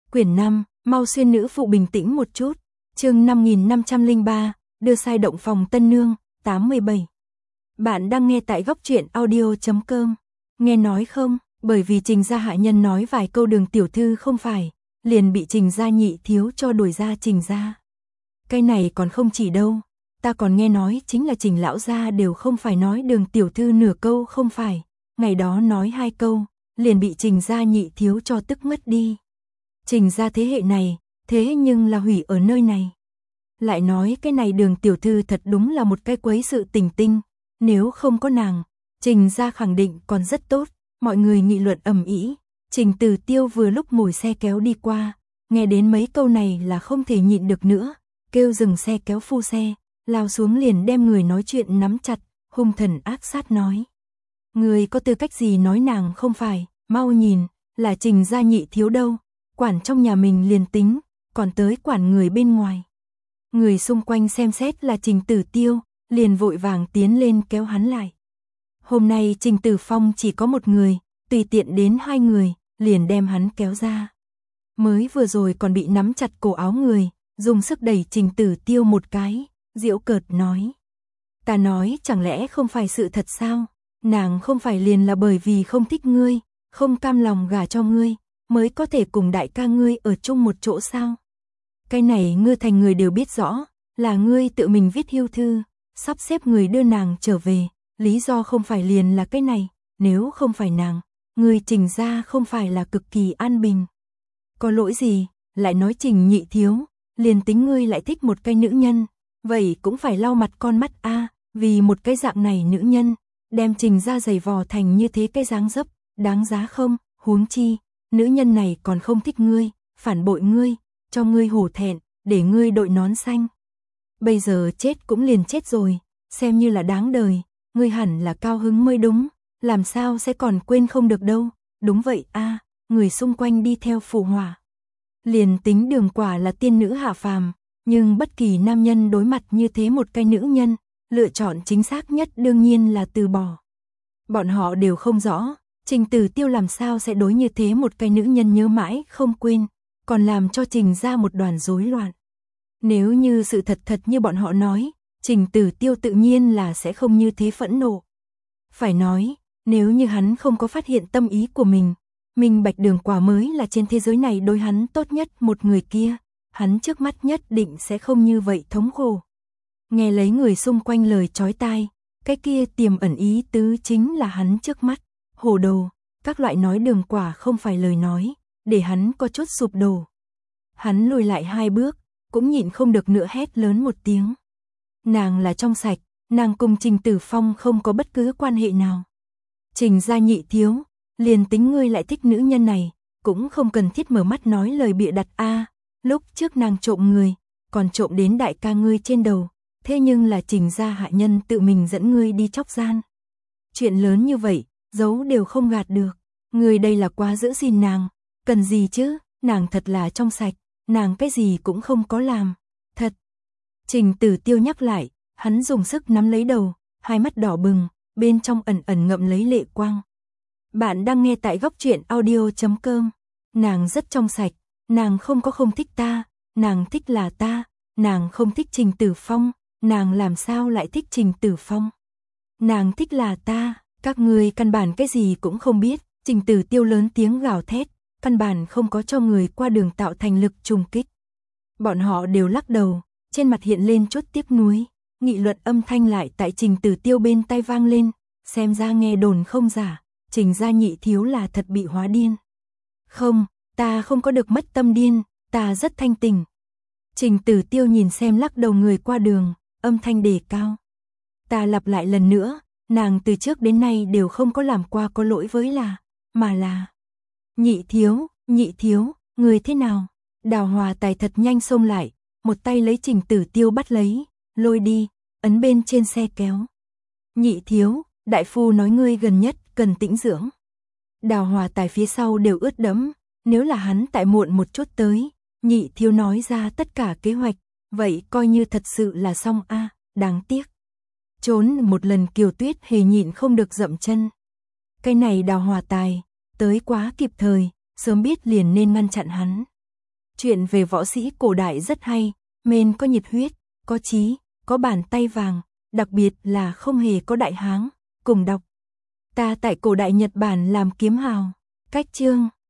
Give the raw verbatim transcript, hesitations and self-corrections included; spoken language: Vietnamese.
Quyển năm, mau xuyên nữ phụ bình tĩnh một chút. Chương năm nghìn năm trăm lẻ ba, đưa sai động phòng tân nương, tám mươi bảy. Bạn đang nghe tại góc truyện audio chấm com. Nghe nói không, bởi vì Trình gia hạ nhân nói vài câu Đường tiểu thư không phải, liền bị Trình gia nhị thiếu cho đuổi ra Trình gia. Cái này còn không chỉ đâu, ta còn nghe nói chính là Trình lão gia đều không phải nói Đường tiểu thư nửa câu không phải, ngày đó nói hai câu, liền bị Trình gia nhị thiếu cho tức mất đi. Trình gia thế hệ này, thế nhưng là hủy ở nơi này. Lại nói cái này Đường tiểu thư thật đúng là một cái quấy sự tình tinh, nếu không có nàng, Trình gia khẳng định còn rất tốt. Mọi người nghị luận ầm ĩ. Trình Tử Tiêu vừa lúc ngồi xe kéo đi qua, nghe đến mấy câu này là không thể nhịn được nữa, kêu dừng xe kéo phu xe, lao xuống liền đem người nói chuyện nắm chặt, hung thần ác sát nói: "Người có tư cách gì nói nàng không phải, mau nhìn, là Trình gia nhị thiếu đâu, quản trong nhà mình liền tính, còn tới quản người bên ngoài." Người xung quanh xem xét là Trình Tử Tiêu, liền vội vàng tiến lên kéo hắn lại. Hôm nay Trình Tử Phong chỉ có một người, tùy tiện đến hai người, liền đem hắn kéo ra. Mới vừa rồi còn bị nắm chặt cổ áo người, dùng sức đẩy Trình Tử Tiêu một cái, giễu cợt nói: "Ta nói chẳng lẽ không phải sự thật sao? Nàng không phải liền là bởi vì không thích ngươi, không cam lòng gả cho ngươi, mới có thể cùng đại ca ngươi ở chung một chỗ sao? Cái này ngươi thành người đều biết rõ, là ngươi tự mình viết hưu thư, sắp xếp người đưa nàng trở về. Lý do không phải liền là cái này, nếu không phải nàng, người Trình gia không phải là cực kỳ an bình. Có lỗi gì, lại nói Trình nhị thiếu, liền tính ngươi lại thích một cái nữ nhân, vậy cũng phải lau mặt con mắt a, vì một cái dạng này nữ nhân, đem Trình gia giày vò thành như thế cái dáng dấp, đáng giá không? Huống chi, nữ nhân này còn không thích ngươi, phản bội ngươi, cho ngươi hổ thẹn, để ngươi đội nón xanh. Bây giờ chết cũng liền chết rồi, xem như là đáng đời. Ngươi hẳn là cao hứng mới đúng, làm sao sẽ còn quên không được đâu." "Đúng vậy a." À, người xung quanh đi theo phụ họa. Liền tính Đường quả là tiên nữ hạ phàm, nhưng bất kỳ nam nhân đối mặt như thế một cái nữ nhân, lựa chọn chính xác nhất đương nhiên là từ bỏ. Bọn họ đều không rõ, Trình Tử Tiêu làm sao sẽ đối như thế một cái nữ nhân nhớ mãi không quên, còn làm cho Trình ra một đoàn rối loạn. Nếu như sự thật thật như bọn họ nói, Trình Tử Tiêu tự nhiên là sẽ không như thế phẫn nộ. Phải nói, nếu như hắn không có phát hiện tâm ý của mình, minh bạch Đường quả mới là trên thế giới này đối hắn tốt nhất một người kia, hắn trước mắt nhất định sẽ không như vậy thống khổ. Nghe lấy người xung quanh lời chói tai, cái kia tiềm ẩn ý tứ chính là hắn trước mắt, hồ đồ, các loại nói Đường quả không phải lời nói, để hắn có chút sụp đổ. Hắn lùi lại hai bước, cũng nhịn không được nữa hét lớn một tiếng. Nàng là trong sạch, nàng cùng Trình Tử Phong không có bất cứ quan hệ nào. Trình gia nhị thiếu, liền tính ngươi lại thích nữ nhân này, cũng không cần thiết mở mắt nói lời bịa đặt a. Lúc trước nàng trộm người, còn trộm đến đại ca ngươi trên đầu, thế nhưng là Trình gia hạ nhân tự mình dẫn ngươi đi chóc gian. Chuyện lớn như vậy, giấu đều không gạt được. Ngươi đây là quá giữ gìn nàng, cần gì chứ, nàng thật là trong sạch, nàng cái gì cũng không có làm. Thật. Trình Tử Tiêu nhắc lại, hắn dùng sức nắm lấy đầu, hai mắt đỏ bừng, bên trong ẩn ẩn ngậm lấy lệ quang. Bạn đang nghe tại góc truyện audio chấm com. Nàng rất trong sạch, nàng không có không thích ta, nàng thích là ta, nàng không thích Trình Tử Phong, nàng làm sao lại thích Trình Tử Phong? Nàng thích là ta, các ngươi căn bản cái gì cũng không biết. Trình Tử Tiêu lớn tiếng gào thét, căn bản không có cho người qua đường tạo thành lực trùng kích. Bọn họ đều lắc đầu, trên mặt hiện lên chút tiếc nuối, nghị luận âm thanh lại tại Trình Tử Tiêu bên tai vang lên, xem ra nghe đồn không giả, Trình gia nhị thiếu là thật bị hóa điên. "Không, ta không có được mất tâm điên, ta rất thanh tỉnh." Trình Tử Tiêu nhìn xem lắc đầu người qua đường, âm thanh đề cao. "Ta lặp lại lần nữa, nàng từ trước đến nay đều không có làm qua có lỗi với là, mà là..." "Nhị thiếu, nhị thiếu, người thế nào?" Đào Hòa Tài thật nhanh xông lại, một tay lấy Trình Tử Tiêu bắt lấy, lôi đi, ấn bên trên xe kéo. "Nhị thiếu, đại phu nói ngươi gần nhất cần tĩnh dưỡng." Đào Hòa Tài phía sau đều ướt đẫm, nếu là hắn tại muộn một chút tới, nhị thiếu nói ra tất cả kế hoạch, vậy coi như thật sự là xong a, đáng tiếc. Trốn một lần Kiều Tuyết hề nhịn không được dậm chân. Cái này Đào Hòa Tài, tới quá kịp thời, sớm biết liền nên ngăn chặn hắn. Chuyện về võ sĩ cổ đại rất hay, men có nhiệt huyết, có chí, có bàn tay vàng, đặc biệt là không hề có đại háng. Cùng đọc. Ta tại cổ đại Nhật Bản làm kiếm hào. Cách chương